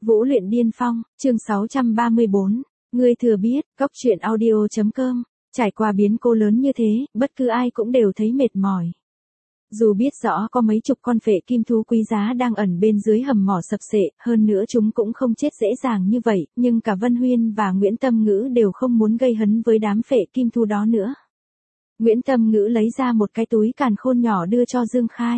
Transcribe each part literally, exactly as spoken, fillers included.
Vũ luyện điên phong, chương sáu trăm ba mươi bốn. Ngươi thừa biết, cóc truyện audio.com. Trải qua biến cố lớn như thế, bất cứ ai cũng đều thấy mệt mỏi. Dù biết rõ có mấy chục con phệ kim thú quý giá đang ẩn bên dưới hầm mỏ sập sệ, hơn nữa chúng cũng không chết dễ dàng như vậy, nhưng cả Vân Huyên và Nguyễn Tâm Ngữ đều không muốn gây hấn với đám phệ kim thú đó nữa. Nguyễn Tâm Ngữ lấy ra một cái túi càn khôn nhỏ đưa cho Dương Khai.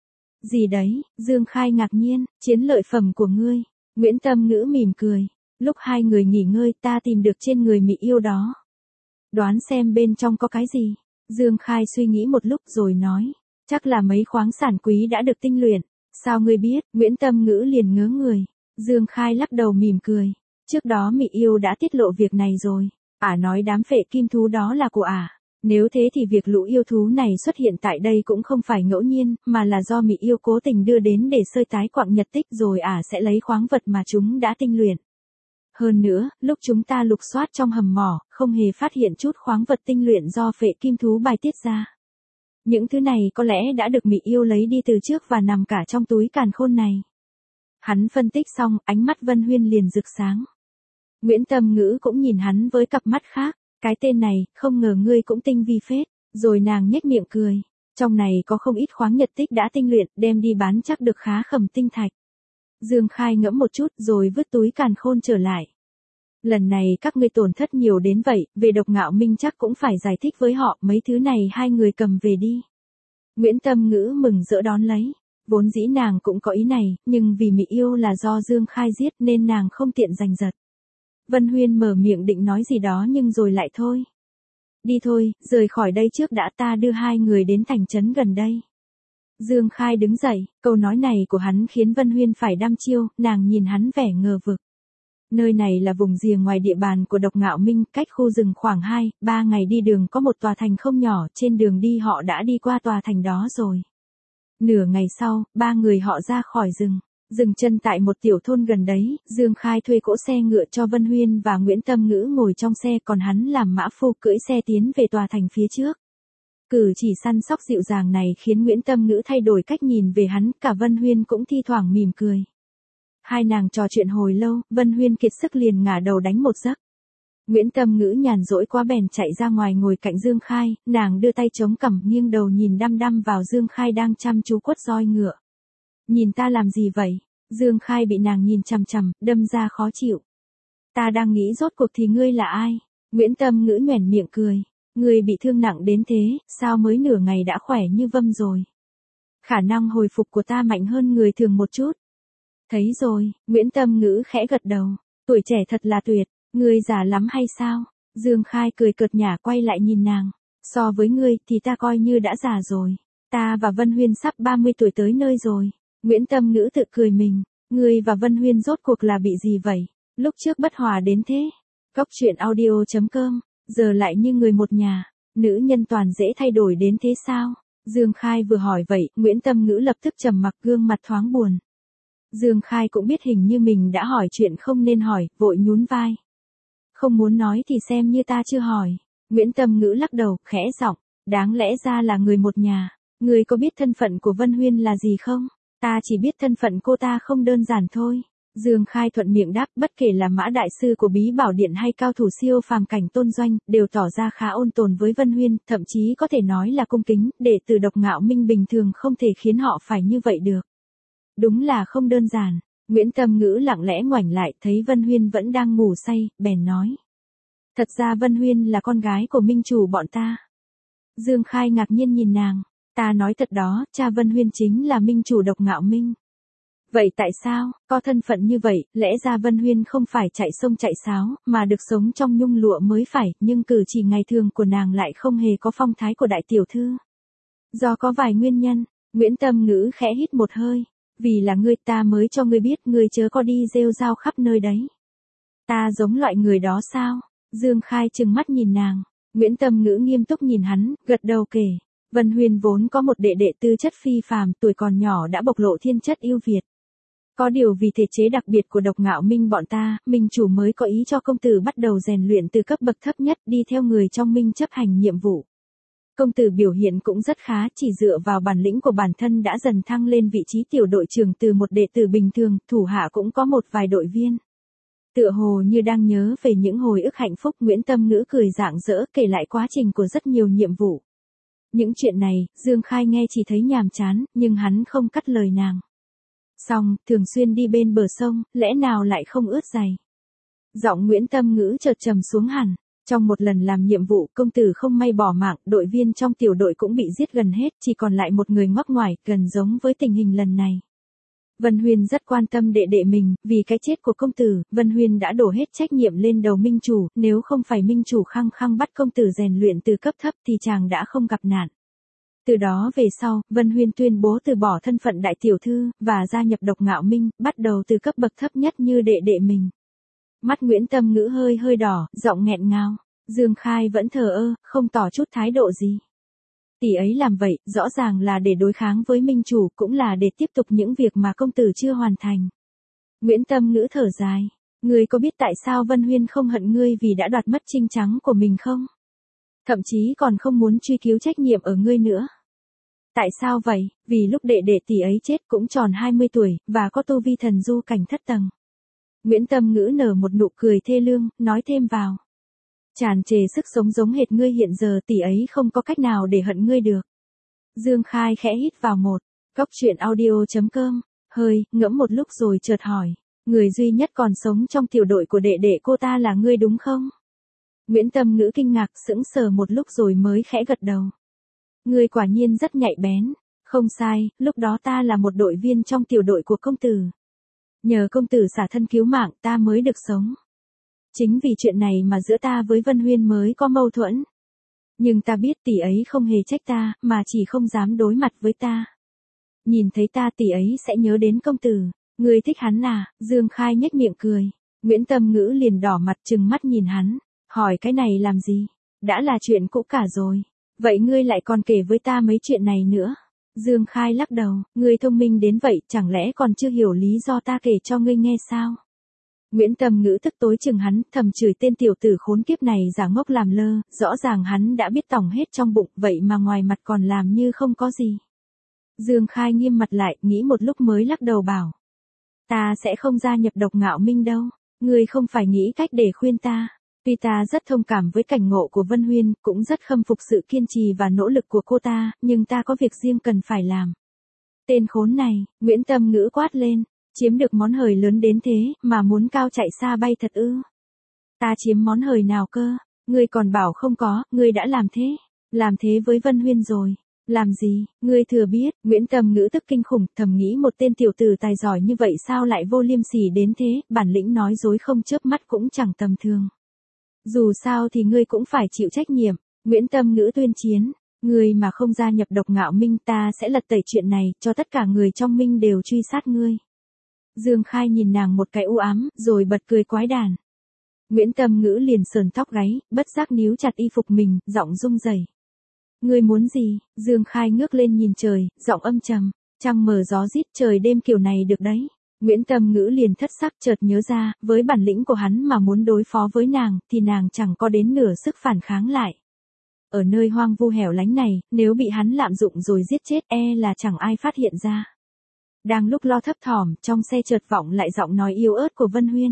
Gì đấy? Dương Khai ngạc nhiên, chiến lợi phẩm của ngươi. Nguyễn Tâm Ngữ mỉm cười. Lúc hai người nghỉ ngơi ta tìm được trên người Mị Yêu đó. Đoán xem bên trong có cái gì? Dương Khai suy nghĩ một lúc rồi nói. Chắc là mấy khoáng sản quý đã được tinh luyện. Sao ngươi biết? Nguyễn Tâm Ngữ liền ngớ người. Dương Khai lắc đầu mỉm cười. Trước đó Mị Yêu đã tiết lộ việc này rồi. Ả nói đám phệ kim thú đó là của Ả. Nếu thế thì việc lũ yêu thú này xuất hiện tại đây cũng không phải ngẫu nhiên, mà là do Mị Yêu cố tình đưa đến để sơi tái quặng nhật tích rồi Ả sẽ lấy khoáng vật mà chúng đã tinh luyện. Hơn nữa, lúc chúng ta lục soát trong hầm mỏ, không hề phát hiện chút khoáng vật tinh luyện do phệ kim thú bài tiết ra. Những thứ này có lẽ đã được Mị Yêu lấy đi từ trước và nằm cả trong túi càn khôn này. Hắn phân tích xong, ánh mắt Vân Huyên liền rực sáng. Nguyễn Tâm Ngữ cũng nhìn hắn với cặp mắt khác. Cái tên này, không ngờ ngươi cũng tinh vi phết. Rồi nàng nhếch miệng cười. Trong này có không ít khoáng nhật tích đã tinh luyện, đem đi bán chắc được khá khẩm tinh thạch. Dương Khai ngẫm một chút rồi vứt túi càn khôn trở lại. Lần này các ngươi tổn thất nhiều đến vậy, về Độc Ngạo Minh chắc cũng phải giải thích với họ, mấy thứ này hai người cầm về đi. Nguyễn Tâm Ngữ mừng rỡ đón lấy. Vốn dĩ nàng cũng có ý này, nhưng vì Mị Yêu là do Dương Khai giết nên nàng không tiện giành giật. Vân Huyên mở miệng định nói gì đó nhưng rồi lại thôi. Đi thôi, rời khỏi đây trước đã, ta đưa hai người đến thành trấn gần đây. Dương Khai đứng dậy, câu nói này của hắn khiến Vân Huyên phải đăm chiêu, nàng nhìn hắn vẻ ngờ vực. Nơi này là vùng rìa ngoài địa bàn của Độc Ngạo Minh, cách khu rừng khoảng hai, ba ngày đi đường có một tòa thành không nhỏ, trên đường đi họ đã đi qua tòa thành đó rồi. Nửa ngày sau, ba người họ ra khỏi rừng. Dừng chân tại một tiểu thôn gần đấy, Dương Khai thuê cỗ xe ngựa cho Vân Huyên và Nguyễn Tâm Ngữ ngồi trong xe, còn hắn làm mã phu cưỡi xe tiến về tòa thành phía trước. Cử chỉ săn sóc dịu dàng này khiến Nguyễn Tâm Ngữ thay đổi cách nhìn về hắn, cả Vân Huyên cũng thi thoảng mỉm cười. Hai nàng trò chuyện hồi lâu, Vân Huyên kiệt sức liền ngả đầu đánh một giấc. Nguyễn Tâm Ngữ nhàn rỗi quá bèn chạy ra ngoài ngồi cạnh Dương Khai, nàng đưa tay chống cằm nghiêng đầu nhìn đăm đăm vào Dương Khai đang chăm chú quất roi ngựa. Nhìn ta làm gì vậy? Dương Khai bị nàng nhìn chằm chằm, đâm ra khó chịu. Ta đang nghĩ rốt cuộc thì ngươi là ai? Nguyễn Tâm Ngữ nhoẻn miệng cười. Ngươi bị thương nặng đến thế, sao mới nửa ngày đã khỏe như vâm rồi? Khả năng hồi phục của ta mạnh hơn người thường một chút. Thấy rồi, Nguyễn Tâm Ngữ khẽ gật đầu. Tuổi trẻ thật là tuyệt, ngươi già lắm hay sao? Dương Khai cười cợt nhả quay lại nhìn nàng. So với ngươi thì ta coi như đã già rồi. Ta và Vân Huyên sắp ba mươi tuổi tới nơi rồi. Nguyễn Tâm Ngữ tự cười mình, ngươi và Vân Huyên rốt cuộc là bị gì vậy? Lúc trước bất hòa đến thế. Cóc truyện audio.com, giờ lại như người một nhà, nữ nhân toàn dễ thay đổi đến thế sao? Dương Khai vừa hỏi vậy, Nguyễn Tâm Ngữ lập tức trầm mặc, gương mặt thoáng buồn. Dương Khai cũng biết hình như mình đã hỏi chuyện không nên hỏi, vội nhún vai. Không muốn nói thì xem như ta chưa hỏi. Nguyễn Tâm Ngữ lắc đầu, khẽ giọng, đáng lẽ ra là người một nhà. Ngươi có biết thân phận của Vân Huyên là gì không? Ta chỉ biết thân phận cô ta không đơn giản thôi. Dương Khai thuận miệng đáp, bất kể là Mã đại sư của Bí Bảo Điện hay cao thủ siêu phàm cảnh Tôn Doanh, đều tỏ ra khá ôn tồn với Vân Huyên, thậm chí có thể nói là cung kính, đệ tử Độc Ngạo Minh bình thường không thể khiến họ phải như vậy được. Đúng là không đơn giản. Nguyễn Tâm Ngữ lặng lẽ ngoảnh lại, thấy Vân Huyên vẫn đang ngủ say, bèn nói. Thật ra Vân Huyên là con gái của minh chủ bọn ta. Dương Khai ngạc nhiên nhìn nàng. Ta nói thật đó, cha Vân Huyên chính là minh chủ Độc Ngạo Minh. Vậy tại sao, có thân phận như vậy, lẽ ra Vân Huyên không phải chạy sông chạy sáo, mà được sống trong nhung lụa mới phải, nhưng cử chỉ ngày thường của nàng lại không hề có phong thái của đại tiểu thư. Do có vài nguyên nhân, Nguyễn Tâm Ngữ khẽ hít một hơi. Vì là ngươi ta mới cho ngươi biết, ngươi chớ có đi rêu rao khắp nơi đấy. Ta giống loại người đó sao? Dương Khai trừng mắt nhìn nàng. Nguyễn Tâm Ngữ nghiêm túc nhìn hắn, gật đầu kể. Vân Huyên vốn có một đệ đệ tư chất phi phàm, tuổi còn nhỏ đã bộc lộ thiên chất ưu việt. Có điều vì thể chế đặc biệt của Độc Ngạo Minh bọn ta, minh chủ mới có ý cho công tử bắt đầu rèn luyện từ cấp bậc thấp nhất, đi theo người trong minh chấp hành nhiệm vụ. Công tử biểu hiện cũng rất khá, chỉ dựa vào bản lĩnh của bản thân đã dần thăng lên vị trí tiểu đội trưởng từ một đệ tử bình thường, thủ hạ cũng có một vài đội viên. Tựa hồ như đang nhớ về những hồi ức hạnh phúc, Nguyễn Tâm Ngữ cười rạng rỡ kể lại quá trình của rất nhiều nhiệm vụ. Những chuyện này, Dương Khai nghe chỉ thấy nhàm chán, nhưng hắn không cắt lời nàng. Xong, thường xuyên đi bên bờ sông, lẽ nào lại không ướt giày. Giọng Nguyễn Tâm Ngữ chợt trầm xuống hẳn. Trong một lần làm nhiệm vụ, công tử không may bỏ mạng, đội viên trong tiểu đội cũng bị giết gần hết, chỉ còn lại một người ngoắc ngoài, gần giống với tình hình lần này. Vân Huyên rất quan tâm đệ đệ mình, vì cái chết của công tử, Vân Huyên đã đổ hết trách nhiệm lên đầu Minh Chủ, nếu không phải Minh Chủ khăng khăng bắt công tử rèn luyện từ cấp thấp thì chàng đã không gặp nạn. Từ đó về sau, Vân Huyên tuyên bố từ bỏ thân phận đại tiểu thư, và gia nhập Độc Ngạo Minh, bắt đầu từ cấp bậc thấp nhất như đệ đệ mình. Mắt Nguyễn Tâm Ngữ hơi hơi đỏ, giọng nghẹn ngào. Dương Khai vẫn thờ ơ, không tỏ chút thái độ gì. Tỷ ấy làm vậy, rõ ràng là để đối kháng với Minh Chủ, cũng là để tiếp tục những việc mà công tử chưa hoàn thành. Nguyễn Tâm Ngữ thở dài. Ngươi có biết tại sao Vân Huyên không hận ngươi vì đã đoạt mất trinh trắng của mình không? Thậm chí còn không muốn truy cứu trách nhiệm ở ngươi nữa. Tại sao vậy? Vì lúc đệ đệ tỷ ấy chết cũng tròn hai mươi tuổi, và có tu vi thần du cảnh thất tầng. Nguyễn Tâm Ngữ nở một nụ cười thê lương, nói thêm vào. Tràn trề sức sống giống hệt ngươi hiện giờ, tỷ ấy không có cách nào để hận ngươi được. Dương Khai khẽ hít vào một cốc truyện audio chấm com, hơi, ngẫm một lúc rồi chợt hỏi. Người duy nhất còn sống trong tiểu đội của đệ đệ cô ta là ngươi đúng không? Nguyễn Tâm Ngữ kinh ngạc sững sờ một lúc rồi mới khẽ gật đầu. Ngươi quả nhiên rất nhạy bén. Không sai, lúc đó ta là một đội viên trong tiểu đội của công tử. Nhờ công tử xả thân cứu mạng ta mới được sống. Chính vì chuyện này mà giữa ta với Vân Huyên mới có mâu thuẫn. Nhưng ta biết tỷ ấy không hề trách ta, mà chỉ không dám đối mặt với ta. Nhìn thấy ta tỷ ấy sẽ nhớ đến công tử. Ngươi thích hắn à? Dương Khai nhếch miệng cười. Nguyễn Tâm Ngữ liền đỏ mặt trừng mắt nhìn hắn. Hỏi cái này làm gì? Đã là chuyện cũ cả rồi. Vậy ngươi lại còn kể với ta mấy chuyện này nữa? Dương Khai lắc đầu. Ngươi thông minh đến vậy, chẳng lẽ còn chưa hiểu lý do ta kể cho ngươi nghe sao? Nguyễn Tâm Ngữ tức tối chừng hắn, thầm chửi tên tiểu tử khốn kiếp này giả ngốc làm lơ, rõ ràng hắn đã biết tỏng hết trong bụng, vậy mà ngoài mặt còn làm như không có gì. Dương Khai nghiêm mặt lại, nghĩ một lúc mới lắc đầu bảo. Ta sẽ không gia nhập Độc Ngạo Minh đâu, ngươi không phải nghĩ cách để khuyên ta. Tuy ta rất thông cảm với cảnh ngộ của Vân Huyên, cũng rất khâm phục sự kiên trì và nỗ lực của cô ta, nhưng ta có việc riêng cần phải làm. Tên khốn này, Nguyễn Tâm Ngữ quát lên. Chiếm được món hời lớn đến thế, mà muốn cao chạy xa bay thật ư? Ta chiếm món hời nào cơ? Ngươi còn bảo không có, ngươi đã làm thế. Làm thế với Vân Huyên rồi. Làm gì? Ngươi thừa biết. Nguyễn Tâm Ngữ tức kinh khủng, thầm nghĩ một tên tiểu tử tài giỏi như vậy sao lại vô liêm sỉ đến thế, bản lĩnh nói dối không chớp mắt cũng chẳng tầm thường. Dù sao thì ngươi cũng phải chịu trách nhiệm. Nguyễn Tâm Ngữ tuyên chiến. Ngươi mà không gia nhập Độc Ngạo Minh ta sẽ lật tẩy chuyện này, cho tất cả người trong Minh đều truy sát ngươi. Dương Khai nhìn nàng một cái u ám, rồi bật cười quái đản. Nguyễn Tâm Ngữ liền sờn tóc gáy, bất giác níu chặt y phục mình, giọng rung rẩy. Ngươi muốn gì? Dương Khai ngước lên nhìn trời, giọng âm trầm. Trăng mờ gió rít, trời đêm kiểu này được đấy. Nguyễn Tâm Ngữ liền thất sắc chợt nhớ ra, với bản lĩnh của hắn mà muốn đối phó với nàng, thì nàng chẳng có đến nửa sức phản kháng lại. Ở nơi hoang vu hẻo lánh này, nếu bị hắn lạm dụng rồi giết chết e là chẳng ai phát hiện ra. Đang lúc lo thấp thỏm, trong xe chợt vọng lại giọng nói yếu ớt của Vân Huyên.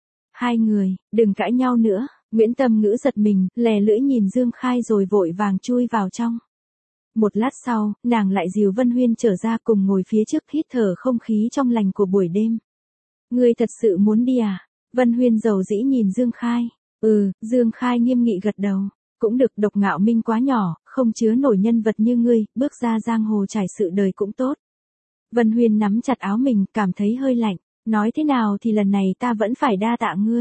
Hai người, đừng cãi nhau nữa. Nguyễn Tâm Ngữ giật mình, lè lưỡi nhìn Dương Khai rồi vội vàng chui vào trong. Một lát sau, nàng lại dìu Vân Huyên trở ra cùng ngồi phía trước hít thở không khí trong lành của buổi đêm. Ngươi thật sự muốn đi à? Vân Huyên dầu dĩ nhìn Dương Khai. Ừ, Dương Khai nghiêm nghị gật đầu. Cũng được, Độc Ngạo Minh quá nhỏ, không chứa nổi nhân vật như ngươi, bước ra giang hồ trải sự đời cũng tốt. Vân Huyên nắm chặt áo mình, cảm thấy hơi lạnh. Nói thế nào thì lần này ta vẫn phải đa tạ ngươi.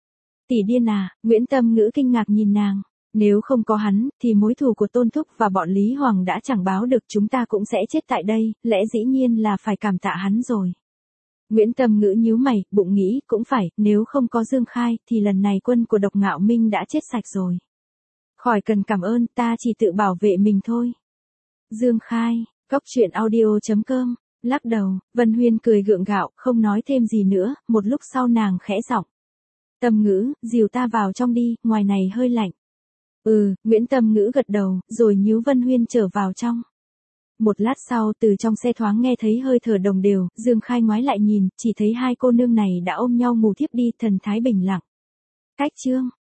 Tỷ điên à? Nguyễn Tâm Ngữ kinh ngạc nhìn nàng. Nếu không có hắn, thì mối thù của Tôn Thúc và bọn Lý Hoàng đã chẳng báo được, chúng ta cũng sẽ chết tại đây, lẽ dĩ nhiên là phải cảm tạ hắn rồi. Nguyễn Tâm Ngữ nhíu mày, bụng nghĩ, cũng phải, nếu không có Dương Khai, thì lần này quân của Độc Ngạo Minh đã chết sạch rồi. Khỏi cần cảm ơn, ta chỉ tự bảo vệ mình thôi. Dương Khai, cốc truyện audio chấm com, lắc đầu, Vân Huyên cười gượng gạo, không nói thêm gì nữa, một lúc sau nàng khẽ giọng. Tâm Ngữ, dìu ta vào trong đi, ngoài này hơi lạnh. Ừ, Nguyễn Tâm Ngữ gật đầu, rồi nhíu Vân Huyên trở vào trong. Một lát sau từ trong xe thoáng nghe thấy hơi thở đồng đều, Dương Khai ngoái lại nhìn, chỉ thấy hai cô nương này đã ôm nhau ngủ thiếp đi, thần thái bình lặng. Cách chương.